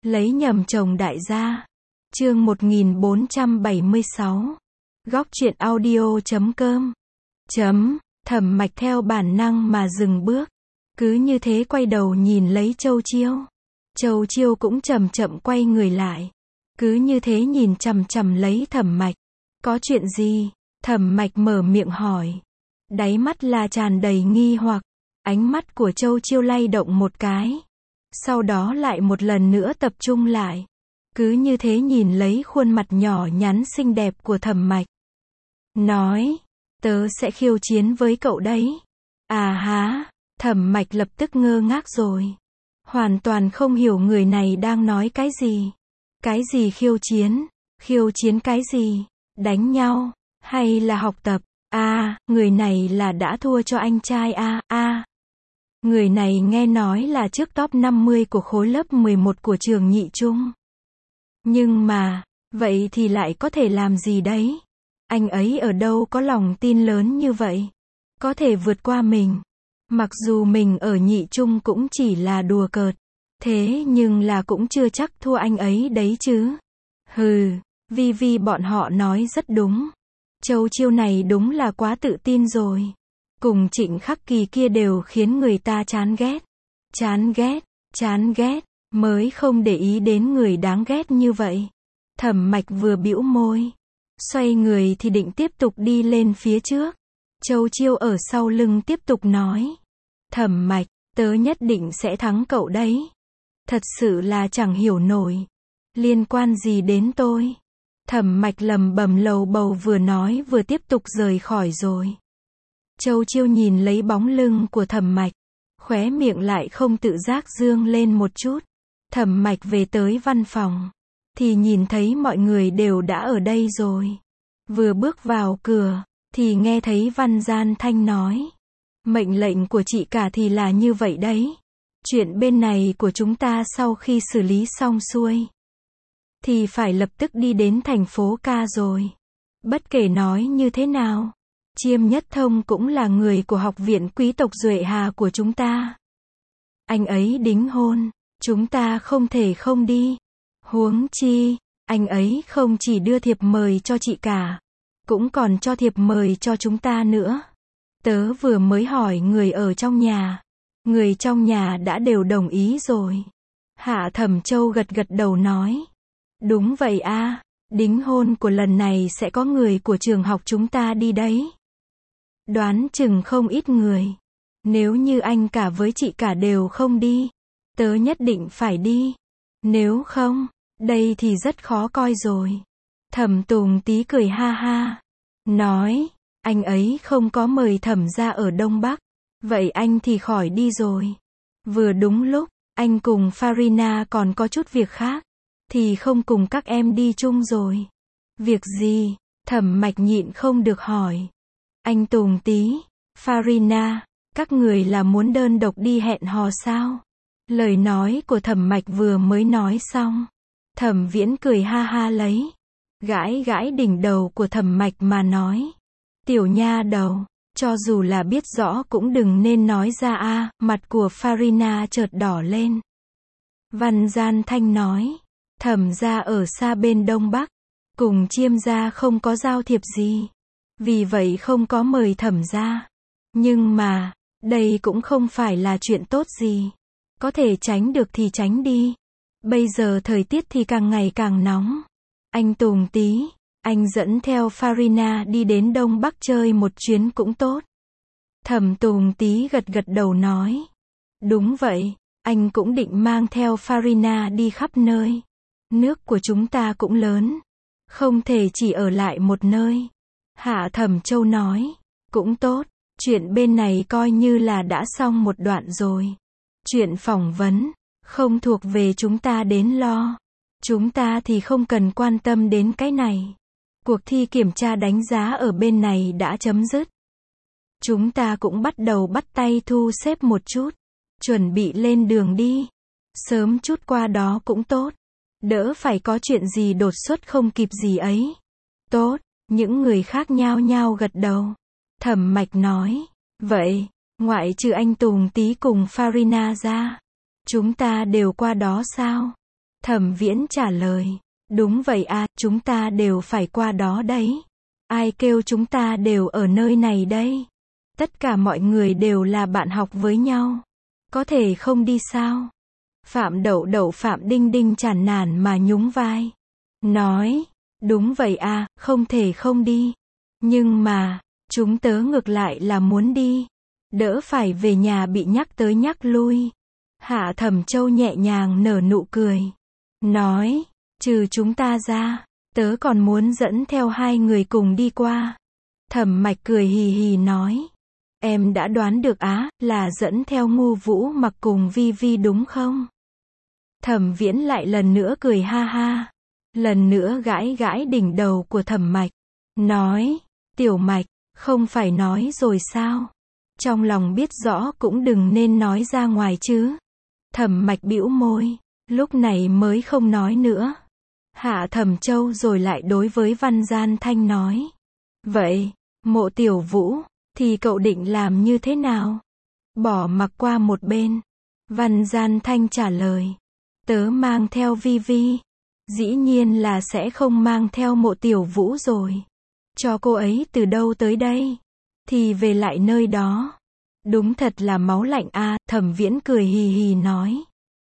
Lấy nhầm chồng đại gia. Chương 1476. Góc truyện audio.com. Thẩm Mạch theo bản năng mà dừng bước. Cứ như thế quay đầu nhìn lấy Châu Chiêu. Châu Chiêu cũng chậm chậm quay người lại. Cứ như thế nhìn chằm chằm lấy Thẩm Mạch. Có chuyện gì? Thẩm Mạch mở miệng hỏi. Đáy mắt là tràn đầy nghi hoặc. Ánh mắt của Châu Chiêu lay động một cái. Sau đó lại một lần nữa tập trung lại. Cứ như thế nhìn lấy khuôn mặt nhỏ nhắn xinh đẹp của Thẩm Mạch. Nói, tớ sẽ khiêu chiến với cậu đấy. À há, Thẩm Mạch lập tức ngơ ngác rồi. Hoàn toàn không hiểu người này đang nói cái gì. Cái gì khiêu chiến? Khiêu chiến cái gì? Đánh nhau? Hay là học tập? Người này là đã thua cho anh trai Người này nghe nói là trước top 50 của khối lớp 11 của trường nhị trung. Nhưng mà, vậy thì lại có thể làm gì đấy? Anh ấy ở đâu có lòng tin lớn như vậy? Có thể vượt qua mình. Mặc dù mình ở nhị trung cũng chỉ là đùa cợt. Thế nhưng là cũng chưa chắc thua anh ấy đấy chứ. Hừ, Vi bọn họ nói rất đúng. Châu Chiêu này đúng là quá tự tin rồi. Cùng Trịnh Khắc Kỳ kia đều khiến người ta chán ghét. Chán ghét, mới không để ý đến người đáng ghét như vậy. Thẩm Mạch vừa bĩu môi. Xoay người thì định tiếp tục đi lên phía trước. Châu Chiêu ở sau lưng tiếp tục nói. Thẩm Mạch, tớ nhất định sẽ thắng cậu đấy. Thật sự là chẳng hiểu nổi. Liên quan gì đến tôi? Thẩm Mạch lầm bầm lầu bầu vừa nói vừa tiếp tục rời khỏi rồi. Châu Chiêu nhìn lấy bóng lưng của Thẩm Mạch. Khóe miệng lại không tự giác dương lên một chút. Thẩm Mạch về tới văn phòng. Thì nhìn thấy mọi người đều đã ở đây rồi. Vừa bước vào cửa, thì nghe thấy Văn Gian Thanh nói. Mệnh lệnh của chị cả thì là như vậy đấy. Chuyện bên này của chúng ta sau khi xử lý xong xuôi. Thì phải lập tức đi đến thành phố ca rồi. Bất kể nói như thế nào. Chiêm Nhất Thông cũng là người của học viện quý tộc Duệ Hà của chúng ta. Anh ấy đính hôn. Chúng ta không thể không đi. Huống chi, anh ấy không chỉ đưa thiệp mời cho chị cả. Cũng còn cho thiệp mời cho chúng ta nữa. Tớ vừa mới hỏi người ở trong nhà. Người trong nhà đã đều đồng ý rồi. Hạ Thẩm Châu gật gật đầu nói. Đúng vậy đính hôn của lần này sẽ có người của trường học chúng ta đi đấy. Đoán chừng không ít người. Nếu như anh cả với chị cả đều không đi, tớ nhất định phải đi. Nếu không, đây thì rất khó coi rồi. Thẩm Tùng Tý cười ha ha. Nói, anh ấy không có mời Thẩm ra ở Đông Bắc. Vậy anh thì khỏi đi rồi. Vừa đúng lúc, anh cùng Farina còn có chút việc khác. Thì không cùng các em đi chung rồi. Việc gì? Thẩm Mạch nhịn không được hỏi. Anh Tùng Tý, Farina, các người là muốn đơn độc đi hẹn hò sao? Lời nói của Thẩm Mạch vừa mới nói xong. Thẩm Viễn cười ha ha lấy. Gãi gãi đỉnh đầu của Thẩm Mạch mà nói. Tiểu nha đầu, cho dù là biết rõ cũng đừng nên nói ra mặt của Farina chợt đỏ lên. Văn Gian Thanh nói. Thẩm gia ở xa bên Đông Bắc. Cùng Chiêm gia không có giao thiệp gì. Vì vậy không có mời Thẩm gia. Nhưng mà, đây cũng không phải là chuyện tốt gì. Có thể tránh được thì tránh đi. Bây giờ thời tiết thì càng ngày càng nóng. Anh Tùng Tý, anh dẫn theo Farina đi đến Đông Bắc chơi một chuyến cũng tốt. Thẩm Tùng Tý gật gật đầu nói. Đúng vậy, anh cũng định mang theo Farina đi khắp nơi. Nước của chúng ta cũng lớn. Không thể chỉ ở lại một nơi. Hạ Thẩm Châu nói. Cũng tốt, chuyện bên này coi như là đã xong một đoạn rồi. Chuyện phỏng vấn, không thuộc về chúng ta đến lo. Chúng ta thì không cần quan tâm đến cái này. Cuộc thi kiểm tra đánh giá ở bên này đã chấm dứt. Chúng ta cũng bắt đầu bắt tay thu xếp một chút. Chuẩn bị lên đường đi. Sớm chút qua đó cũng tốt. Đỡ phải có chuyện gì đột xuất không kịp gì ấy. Tốt, những người khác nhao nhao gật đầu. Thẩm Mạch nói. Vậy, ngoại trừ anh Tùng Tý cùng Farina ra, chúng ta đều qua đó sao? Thẩm Viễn trả lời. Đúng vậy à, chúng ta đều phải qua đó đấy. Ai kêu chúng ta đều ở nơi này đây? Tất cả mọi người đều là bạn học với nhau. Có thể không đi sao? Phạm Đậu Đậu Phạm Đinh Đinh chán nản mà nhún vai. Nói, đúng vậy à, không thể không đi. Nhưng mà, chúng tớ ngược lại là muốn đi. Đỡ phải về nhà bị nhắc tới nhắc lui. Hạ Thẩm Châu nhẹ nhàng nở nụ cười. Nói, trừ chúng ta ra, tớ còn muốn dẫn theo 2 người cùng đi qua. Thẩm Mạch cười hì hì nói. Em đã đoán được á, là dẫn theo Ngu Vũ Mặc cùng Vi Vi đúng không? Thẩm Viễn lại lần nữa cười ha ha. Lần nữa gãi gãi đỉnh đầu của Thẩm Mạch. Nói, Tiểu Mạch, không phải nói rồi sao? Trong lòng biết rõ cũng đừng nên nói ra ngoài chứ. Thẩm Mạch bĩu môi, lúc này mới không nói nữa. Hạ Thẩm Châu rồi lại đối với Văn Gian Thanh nói. Vậy, Mộ Tiểu Vũ, thì cậu định làm như thế nào? Bỏ mặc qua một bên. Văn Gian Thanh trả lời. Tớ mang theo Vi Vi. Dĩ nhiên là sẽ không mang theo Mộ Tiểu Vũ rồi. Cho cô ấy từ đâu tới đây? Thì về lại nơi đó. Đúng thật là máu lạnh a. Thẩm Viễn cười hì hì nói.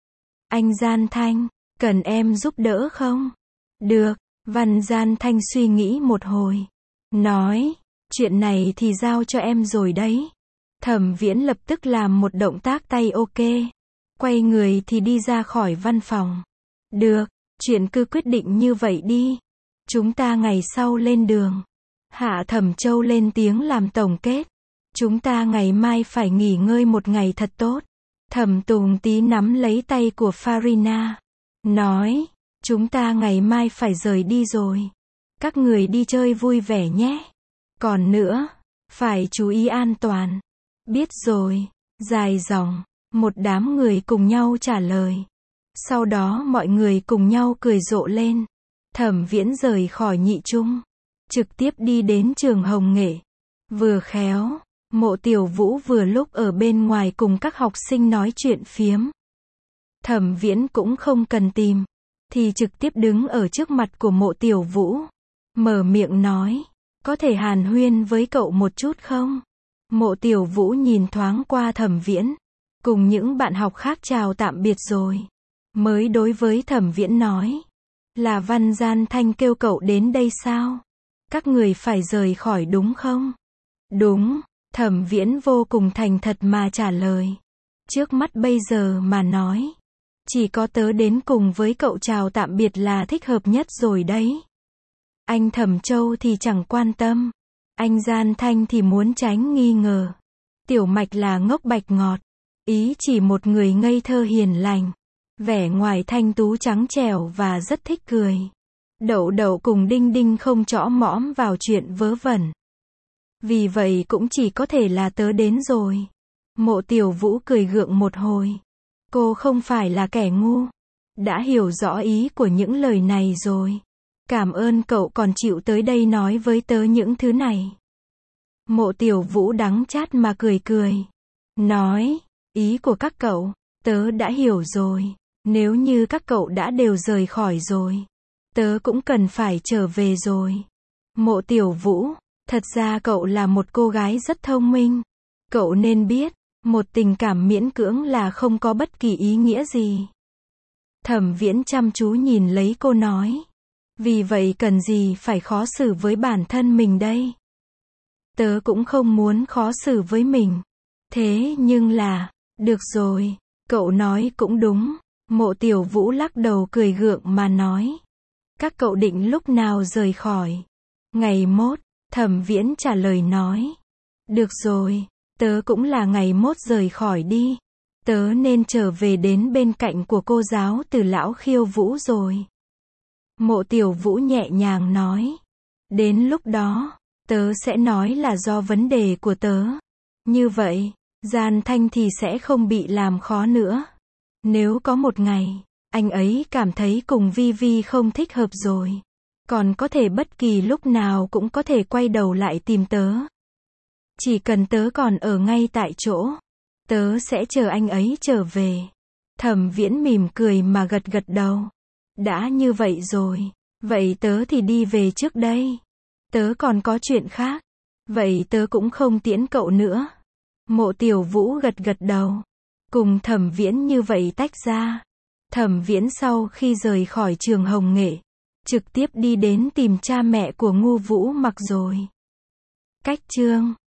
Anh Gian Thanh, cần em giúp đỡ không? Được. Văn Gian Thanh suy nghĩ một hồi. Nói, chuyện này thì giao cho em rồi đấy. Thẩm Viễn lập tức làm một động tác tay ok. Quay người thì đi ra khỏi văn phòng. Được, chuyện cứ quyết định như vậy đi. Chúng ta ngày sau lên đường. Hạ Thẩm Châu lên tiếng làm tổng kết. Chúng ta ngày mai phải nghỉ ngơi một ngày thật tốt. Thẩm Tùng Tý nắm lấy tay của Farina. Nói, chúng ta ngày mai phải rời đi rồi. Các người đi chơi vui vẻ nhé. Còn nữa, phải chú ý an toàn. Biết rồi. Dài dòng, một đám người cùng nhau trả lời. Sau đó mọi người cùng nhau cười rộ lên. Thẩm Viễn rời khỏi nhị trung. Trực tiếp đi đến trường Hồng Nghệ. Vừa khéo, Mộ Tiểu Vũ vừa lúc ở bên ngoài cùng các học sinh nói chuyện phiếm. Thẩm Viễn cũng không cần tìm. Thì trực tiếp đứng ở trước mặt của Mộ Tiểu Vũ. Mở miệng nói. Có thể hàn huyên với cậu một chút không? Mộ Tiểu Vũ nhìn thoáng qua Thẩm Viễn. Cùng những bạn học khác chào tạm biệt rồi. Mới đối với Thẩm Viễn nói. Là Văn Gian Thanh kêu cậu đến đây sao? Các người phải rời khỏi đúng không? Đúng. Thẩm Viễn vô cùng thành thật mà trả lời. Trước mắt bây giờ mà nói. Chỉ có tớ đến cùng với cậu chào tạm biệt là thích hợp nhất rồi đấy. Anh Thẩm Châu thì chẳng quan tâm. Anh Gian Thanh thì muốn tránh nghi ngờ. Tiểu Mạch là ngốc bạch ngọt. Ý chỉ một người ngây thơ hiền lành. Vẻ ngoài thanh tú trắng trẻo và rất thích cười. Đậu Đậu cùng Đinh Đinh không chõ mõm vào chuyện vớ vẩn. Vì vậy cũng chỉ có thể là tớ đến rồi. Mộ Tiểu Vũ cười gượng một hồi. Cô không phải là kẻ ngu. Đã hiểu rõ ý của những lời này rồi. Cảm ơn cậu còn chịu tới đây nói với tớ những thứ này. Mộ Tiểu Vũ đắng chát mà cười cười. Nói, ý của các cậu, tớ đã hiểu rồi. Nếu như các cậu đã đều rời khỏi rồi, tớ cũng cần phải trở về rồi. Mộ Tiểu Vũ, thật ra cậu là một cô gái rất thông minh. Cậu nên biết, một tình cảm miễn cưỡng là không có bất kỳ ý nghĩa gì. Thẩm Viễn chăm chú nhìn lấy cô nói. Vì vậy cần gì phải khó xử với bản thân mình đây? Tớ cũng không muốn khó xử với mình. Thế nhưng là, được rồi, cậu nói cũng đúng. Mộ Tiểu Vũ lắc đầu cười gượng mà nói. Các cậu định lúc nào rời khỏi? Ngày mốt, Thẩm Viễn trả lời nói. Được rồi, tớ cũng là ngày mốt rời khỏi đi. Tớ nên trở về đến bên cạnh của cô giáo Từ Lão Khiêu Vũ rồi. Mộ Tiểu Vũ nhẹ nhàng nói. Đến lúc đó, tớ sẽ nói là do vấn đề của tớ. Như vậy, Gian Thanh thì sẽ không bị làm khó nữa. Nếu có một ngày, anh ấy cảm thấy cùng Vi Vi không thích hợp rồi. Còn có thể bất kỳ lúc nào cũng có thể quay đầu lại tìm tớ. Chỉ cần tớ còn ở ngay tại chỗ, tớ sẽ chờ anh ấy trở về. Thẩm Viễn mỉm cười mà gật gật đầu. Đã như vậy rồi. Vậy tớ thì đi về trước đây. Tớ còn có chuyện khác. Vậy tớ cũng không tiễn cậu nữa. Mộ Tiểu Vũ gật gật đầu. Cùng Thẩm Viễn như vậy tách ra. Thẩm Viễn sau khi rời khỏi trường Hồng Nghệ, trực tiếp đi đến tìm cha mẹ của Ngu Vũ Mặc rồi. Cách chương